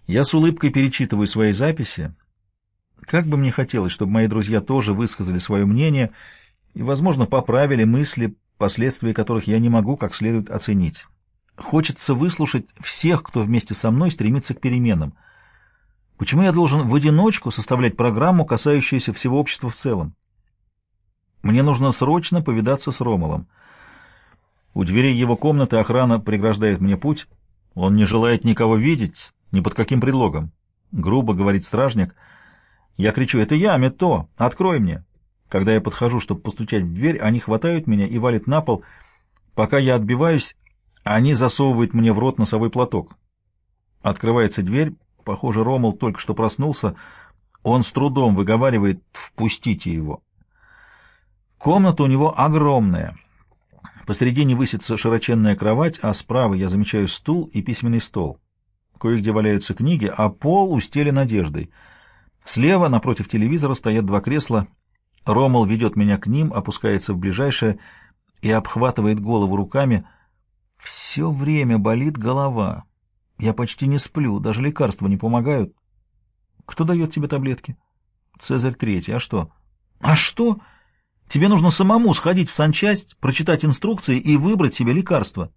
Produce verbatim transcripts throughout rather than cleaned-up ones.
Я с улыбкой перечитываю свои записи. Как бы мне хотелось, чтобы мои друзья тоже высказали свое мнение и, возможно, поправили мысли, последствия которых я не могу как следует оценить. Хочется выслушать всех, кто вместе со мной стремится к переменам. Почему я должен в одиночку составлять программу, касающуюся всего общества в целом? Мне нужно срочно повидаться с Ромалом. У дверей его комнаты охрана преграждает мне путь. Он не желает никого видеть, ни под каким предлогом. Грубо говорит стражник. Я кричу: «Это я, Мето! Открой мне!» Когда я подхожу, чтобы постучать в дверь, они хватают меня и валят на пол. Пока я отбиваюсь, они засовывают мне в рот носовой платок. Открывается дверь. Похоже, Ромал только что проснулся. Он с трудом выговаривает: «Впустите его». Комната у него огромная. Посредине высится широченная кровать, а справа я замечаю стул и письменный стол. Кое-где валяются книги, а пол устелен одеждой. Слева, напротив телевизора, стоят два кресла. Ромал ведет меня к ним, опускается в ближайшее и обхватывает голову руками. Все время болит голова. Я почти не сплю, даже лекарства не помогают. Кто дает тебе таблетки? Цезарь Третий. А что? А что? Тебе нужно самому сходить в санчасть, прочитать инструкции и выбрать себе лекарство.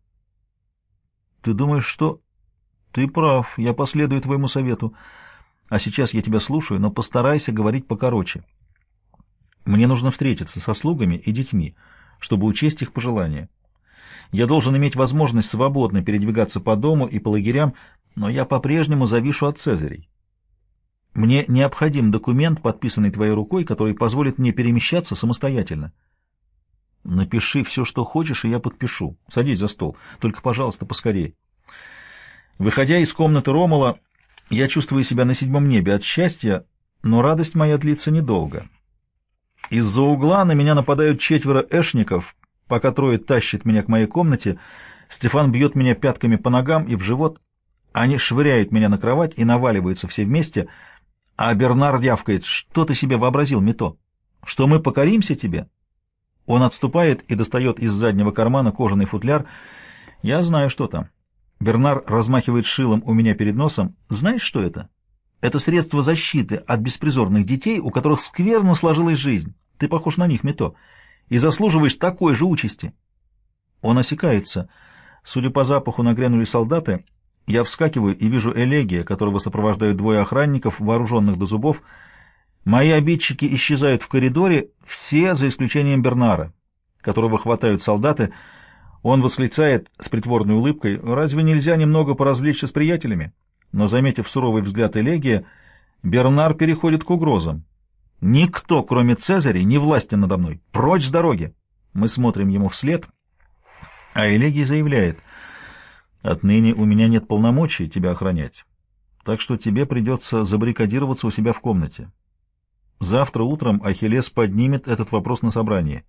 Ты думаешь, что... Ты прав, я последую твоему совету. А сейчас я тебя слушаю, но постарайся говорить покороче. Мне нужно встретиться со слугами и детьми, чтобы учесть их пожелания. Я должен иметь возможность свободно передвигаться по дому и по лагерям, но я по-прежнему завишу от Цезарей. Мне необходим документ, подписанный твоей рукой, который позволит мне перемещаться самостоятельно. Напиши все, что хочешь, и я подпишу. Садись за стол. Только, пожалуйста, поскорее. Выходя из комнаты Ромала, я чувствую себя на седьмом небе от счастья, но радость моя длится недолго. Из-за угла на меня нападают четверо эшников. Пока трое тащат меня к моей комнате, Стефан бьет меня пятками по ногам и в живот. Они швыряют меня на кровать и наваливаются все вместе, а Бернар рявкает: «Что ты себе вообразил, Мето? Что мы покоримся тебе?» Он отступает и достает из заднего кармана кожаный футляр. Я знаю, что там. Бернар размахивает шилом у меня перед носом. Знаешь, что это? Это средство защиты от беспризорных детей, у которых скверно сложилась жизнь. Ты похож на них, Мето, и заслуживаешь такой же участи. Он осекается. Судя по запаху, нагрянули солдаты. Я вскакиваю и вижу Элегия, которого сопровождают двое охранников, вооруженных до зубов. Мои обидчики исчезают в коридоре, все за исключением Бернара, которого хватают солдаты. Он восклицает с притворной улыбкой: «Разве нельзя немного поразвлечься с приятелями?» Но, заметив суровый взгляд Элегия, Бернар переходит к угрозам. «Никто, кроме Цезаря, не властен надо мной. Прочь с дороги!» Мы смотрим ему вслед, а Элегий заявляет: «Отныне у меня нет полномочий тебя охранять, так что тебе придется забаррикадироваться у себя в комнате. Завтра утром Ахиллес поднимет этот вопрос на собрании».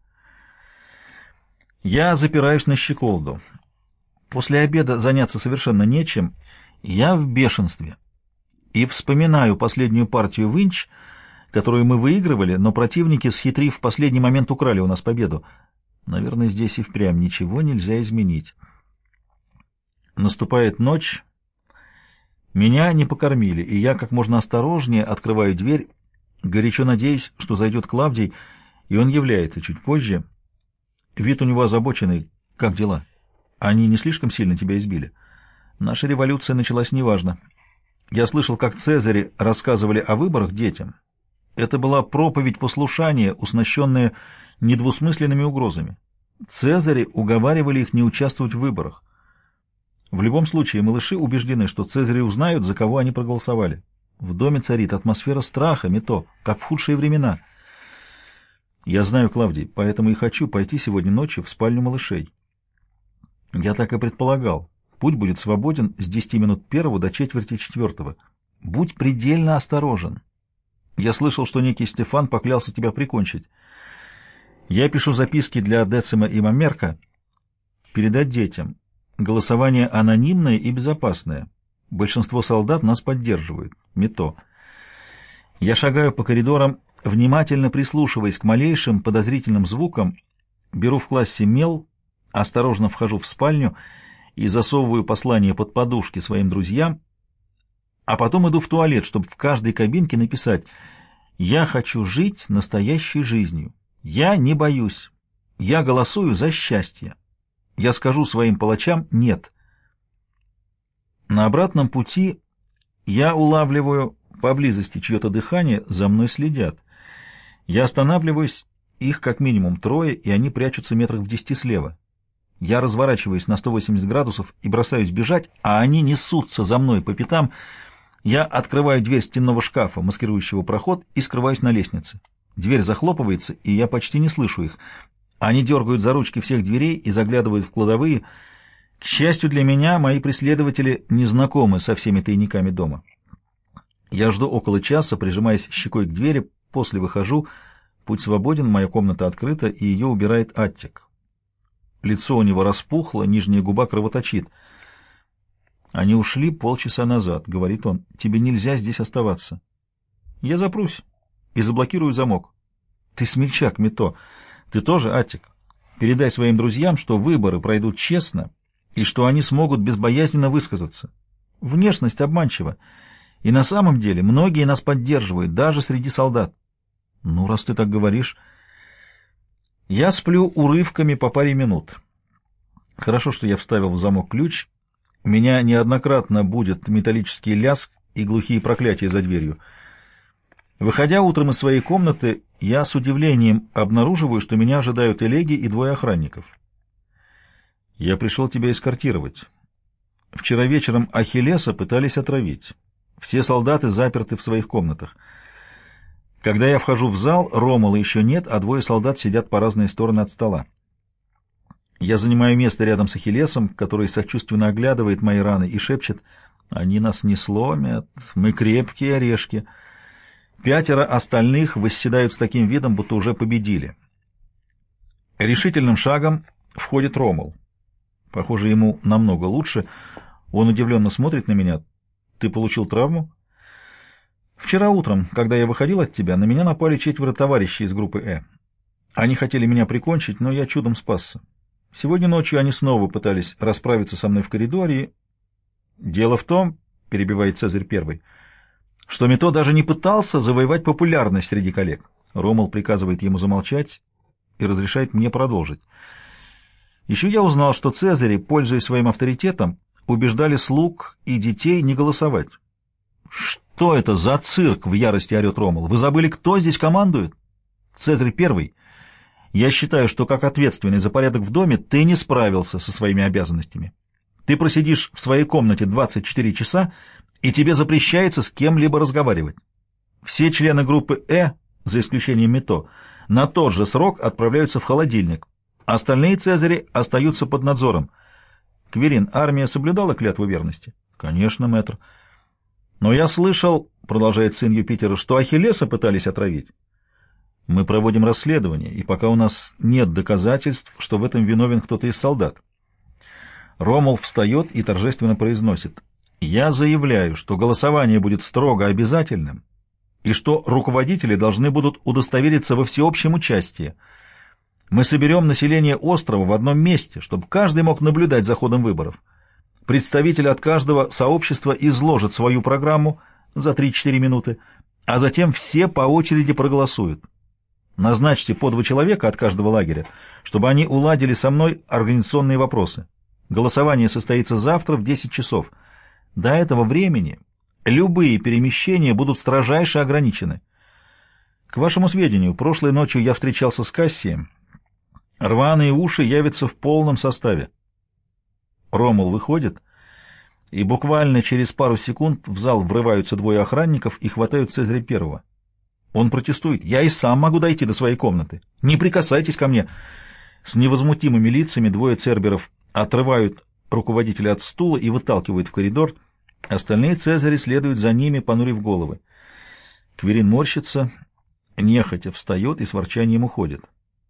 Я запираюсь на щеколду. После обеда заняться совершенно нечем. Я в бешенстве. И вспоминаю последнюю партию в Инч, которую мы выигрывали, но противники, схитрив, в последний момент украли у нас победу. Наверное, здесь и впрямь ничего нельзя изменить. Наступает ночь. Меня не покормили, и я как можно осторожнее открываю дверь, горячо надеюсь, что зайдет Клавдий, и он является чуть позже. Вид у него озабоченный. Как дела? Они не слишком сильно тебя избили? Наша революция началась неважно. Я слышал, как Цезари рассказывали о выборах детям. Это была проповедь послушания, уснащенная недвусмысленными угрозами. Цезари уговаривали их не участвовать в выборах. В любом случае, малыши убеждены, что Цезари узнают, за кого они проголосовали. В доме царит атмосфера страха, Мето, как в худшие времена. Я знаю, Клавдий, поэтому и хочу пойти сегодня ночью в спальню малышей. Я так и предполагал. Путь будет свободен с десяти минут первого до четверти четвертого. Будь предельно осторожен. Я слышал, что некий Стефан поклялся тебя прикончить. Я пишу записки для Децима и Мамерка. Передать детям. Голосование анонимное и безопасное. Большинство солдат нас поддерживают. Мето. Я шагаю по коридорам, внимательно прислушиваясь к малейшим подозрительным звукам, беру в классе мел, осторожно вхожу в спальню и засовываю послание под подушки своим друзьям, а потом иду в туалет, чтобы в каждой кабинке написать: «Я хочу жить настоящей жизнью. Я не боюсь. Я голосую за счастье. Я скажу своим палачам «нет». На обратном пути я улавливаю поблизости чье-то дыхание, за мной следят. Я останавливаюсь, их как минимум трое, и они прячутся метрах в десяти слева. Я разворачиваюсь на сто восемьдесят градусов и бросаюсь бежать, а они несутся за мной по пятам. Я открываю дверь стенного шкафа, маскирующего проход, и скрываюсь на лестнице. Дверь захлопывается, и я почти не слышу их. Они дергают за ручки всех дверей и заглядывают в кладовые. К счастью для меня, мои преследователи не знакомы со всеми тайниками дома. Я жду около часа, прижимаясь щекой к двери, после выхожу. Путь свободен, моя комната открыта, и ее убирает Аттик. Лицо у него распухло, нижняя губа кровоточит. «Они ушли полчаса назад», — говорит он. «Тебе нельзя здесь оставаться». «Я запрусь и заблокирую замок». «Ты смельчак, Мито. Ты тоже, Аттик. Передай своим друзьям, что выборы пройдут честно и что они смогут безбоязненно высказаться. Внешность обманчива, и на самом деле многие нас поддерживают, даже среди солдат». «Ну, раз ты так говоришь...» Я сплю урывками по паре минут. Хорошо, что я вставил в замок ключ. Меня неоднократно будет металлический лязг и глухие проклятия за дверью. Выходя утром из своей комнаты, я с удивлением обнаруживаю, что меня ожидают Элеги и двое охранников. «Я пришел тебя эскортировать. Вчера вечером Ахиллеса пытались отравить. Все солдаты заперты в своих комнатах. Когда я вхожу в зал, Ромула еще нет, а двое солдат сидят по разные стороны от стола. Я занимаю место рядом с Ахиллесом, который сочувственно оглядывает мои раны и шепчет: «Они нас не сломят, мы крепкие орешки». Пятеро остальных восседают с таким видом, будто уже победили. Решительным шагом входит Ромул. Похоже, ему намного лучше. Он удивленно смотрит на меня. «Ты получил травму?» «Вчера утром, когда я выходил от тебя, на меня напали четверо товарищей из группы «Э». Они хотели меня прикончить, но я чудом спасся. Сегодня ночью они снова пытались расправиться со мной в коридоре. И... Дело в том, — перебивает Цезарь Первый, — что Мито даже не пытался завоевать популярность среди коллег». Ромул приказывает ему замолчать и разрешает мне продолжить. «Еще я узнал, что Цезари, пользуясь своим авторитетом, убеждали слуг и детей не голосовать». «Что это за цирк?» — в ярости орет Ромул. «Вы забыли, кто здесь командует?» «Цезарь Первый, я считаю, что как ответственный за порядок в доме ты не справился со своими обязанностями. Ты просидишь в своей комнате двадцать четыре часа, и тебе запрещается с кем-либо разговаривать. Все члены группы «Э», за исключением Мито, на тот же срок отправляются в холодильник. Остальные Цезари остаются под надзором. Кверин, армия соблюдала клятву верности?» «Конечно, мэтр». «Но я слышал, — продолжает сын Юпитера, — что Ахиллеса пытались отравить. Мы проводим расследование, и пока у нас нет доказательств, что в этом виновен кто-то из солдат». Ромул встает и торжественно произносит: «Я заявляю, что голосование будет строго обязательным, и что руководители должны будут удостовериться во всеобщем участии. Мы соберем население острова в одном месте, чтобы каждый мог наблюдать за ходом выборов. Представитель от каждого сообщества изложит свою программу за три-четыре минуты, а затем все по очереди проголосуют. Назначьте по два человека от каждого лагеря, чтобы они уладили со мной организационные вопросы. Голосование состоится завтра в десять часов. До этого времени любые перемещения будут строжайше ограничены. К вашему сведению, прошлой ночью я встречался с Кассием. Рваные уши явятся в полном составе». Ромул выходит, и буквально через пару секунд в зал врываются двое охранников и хватают Цезаря Первого. Он протестует: «Я и сам могу дойти до своей комнаты. Не прикасайтесь ко мне». С невозмутимыми лицами двое церберов отрывают руководителя от стула и выталкивают в коридор. Остальные Цезари следуют за ними, понурив головы. Кверин морщится, нехотя встает и с ворчанием уходит.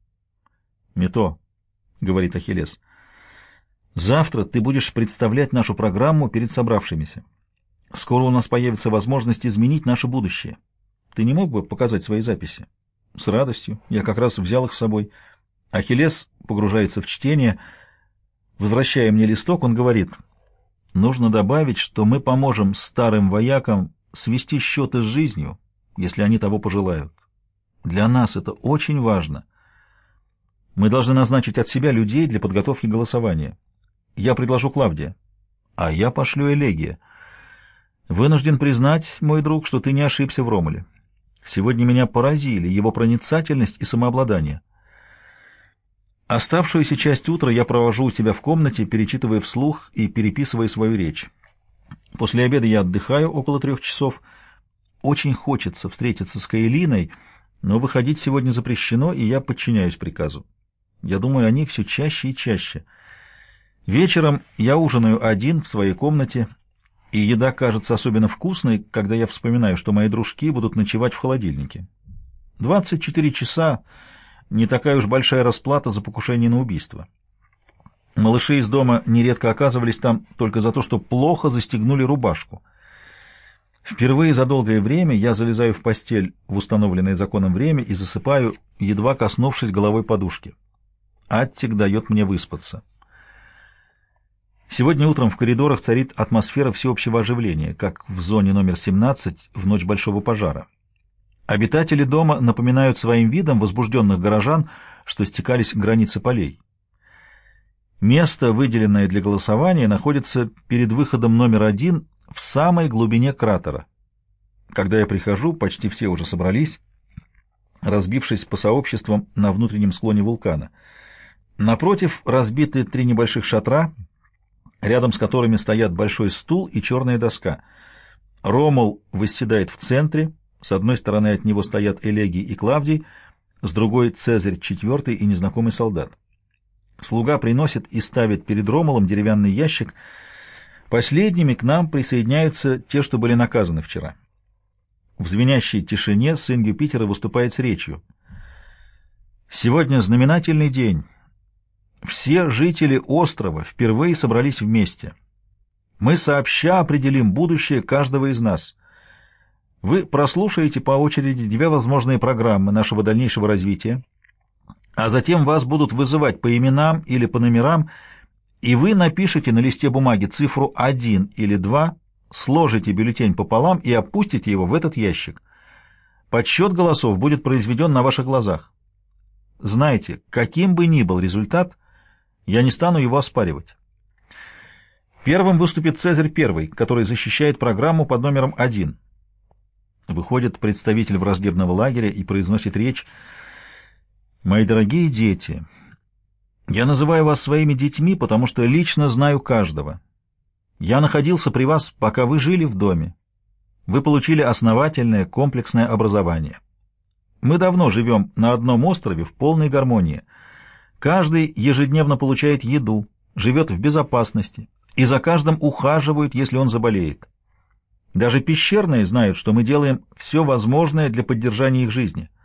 «Мито, — говорит Ахиллес, — завтра ты будешь представлять нашу программу перед собравшимися. Скоро у нас появится возможность изменить наше будущее. Ты не мог бы показать свои записи?» «С радостью. Я как раз взял их с собой». Ахиллес погружается в чтение. Возвращая мне листок, он говорит: Нужно добавить, что мы поможем старым воякам свести счеты с жизнью, если они того пожелают. Для нас это очень важно. Мы должны назначить от себя людей для подготовки голосования. Я предложу Клавдия, а я пошлю Элегия. Вынужден признать, мой друг, что ты не ошибся в Ромуле. Сегодня меня поразили его проницательность и самообладание. Оставшуюся часть утра я провожу у себя в комнате, перечитывая вслух и переписывая свою речь. После обеда я отдыхаю около трех часов. Очень хочется встретиться с Каэлиной, но выходить сегодня запрещено, и я подчиняюсь приказу. Я думаю о ней все чаще и чаще. Вечером я ужинаю один в своей комнате, и еда кажется особенно вкусной, когда я вспоминаю, что мои дружки будут ночевать в холодильнике. двадцать четыре часа — не такая уж большая расплата за покушение на убийство. Малыши из дома нередко оказывались там только за то, что плохо застегнули рубашку. Впервые за долгое время я залезаю в постель в установленное законом время и засыпаю, едва коснувшись головой подушки. Аттик дает мне выспаться. Сегодня утром в коридорах царит атмосфера всеобщего оживления, как в зоне номер семнадцать в ночь большого пожара. Обитатели дома напоминают своим видом возбужденных горожан, что стекались к границе полей. Место, выделенное для голосования, находится перед выходом номер один в самой глубине кратера. Когда я прихожу, почти все уже собрались, разбившись по сообществам на внутреннем склоне вулкана. Напротив разбиты три небольших шатра, рядом с которыми стоят большой стул и черная доска. Ромул восседает в центре. С одной стороны от него стоят Элегий и Клавдий, с другой — Цезарь четвертый и незнакомый солдат. Слуга приносит и ставит перед Ромулом деревянный ящик. Последними к нам присоединяются те, что были наказаны вчера. В звенящей тишине сын Юпитера выступает с речью. Сегодня знаменательный день. Все жители острова впервые собрались вместе. Мы сообща определим будущее каждого из нас. Вы прослушаете по очереди две возможные программы нашего дальнейшего развития, а затем вас будут вызывать по именам или по номерам, и вы напишете на листе бумаги цифру один или два, сложите бюллетень пополам и опустите его в этот ящик. Подсчет голосов будет произведен на ваших глазах. Знайте, каким бы ни был результат, я не стану его оспаривать. Первым выступит Цезарь первый, который защищает программу под номером один. Выходит представитель враждебного лагеря и произносит речь. «Мои дорогие дети, я называю вас своими детьми, потому что лично знаю каждого. Я находился при вас, пока вы жили в доме. Вы получили основательное комплексное образование. Мы давно живем на одном острове в полной гармонии. Каждый ежедневно получает еду, живет в безопасности, и за каждым ухаживают, если он заболеет. Даже пещерные знают, что мы делаем все возможное для поддержания их жизни.